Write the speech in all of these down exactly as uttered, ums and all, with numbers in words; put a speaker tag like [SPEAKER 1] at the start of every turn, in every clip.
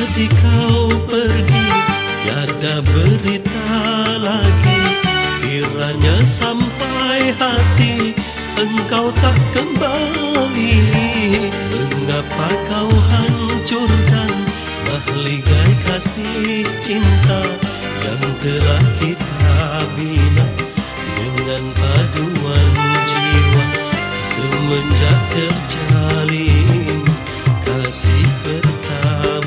[SPEAKER 1] Jadi kau pergi, tiada berita lagi. Kiranya sampai hati engkau tak kembali. Mengapa kau hancurkan mahligai kasih cinta yang telah kita bina dengan paduan jiwa semenjak terjalin kasih pertama.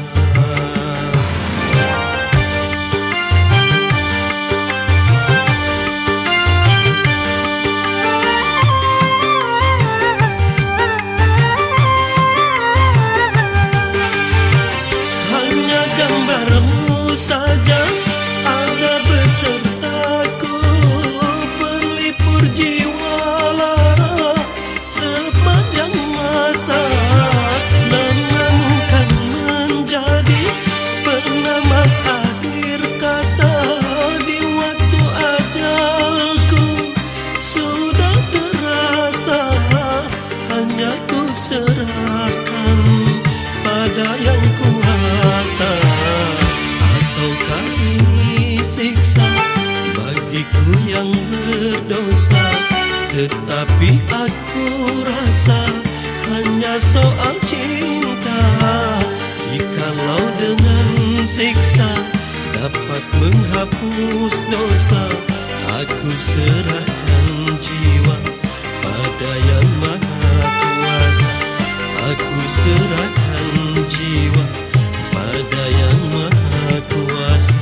[SPEAKER 1] Hanya gambarmu saja ada besertaku, pelipur jiwa lara sepanjang masa. Namamu kan menjadi penamat akhir kata di waktu ajalku sudah terasa. Hanya ku serahkan pada yang kuasa. Ataukah ini siksa bagiku yang berdosa? Tetapi aku rasa hanya soal cinta. Jikalau dengan siksa dapat menghapus dosa, aku serahkan jiwa pada yang maha kuasa. Aku serahkan jiwa pada yang maha kuasa.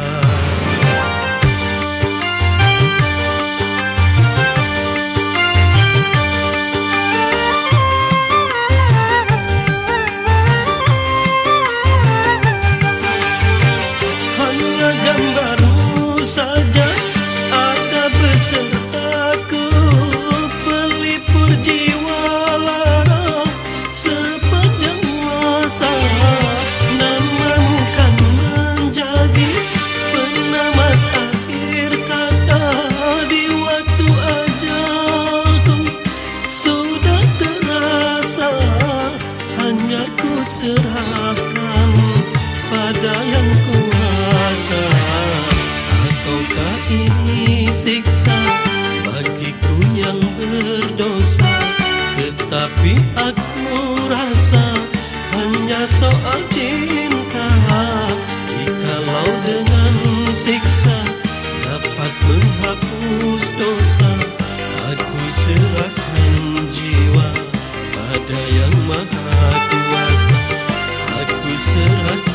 [SPEAKER 1] Hanya gambarmu saja ada besertaku, pelipur jiwa lara sepanjang masa. Namamu kan menjadi penamat akhir kata di waktu ajalku sudah terasa. Hanya ku serahkan pada yang kuasa. Ataukah ini siksa bagiku yang berdosa? Tetapi aku rasa hanya soal cinta. Jikalau dengan siksa dapat menghapus dosa, aku serahkan jiwa pada yang maha kuasa. Aku serahkan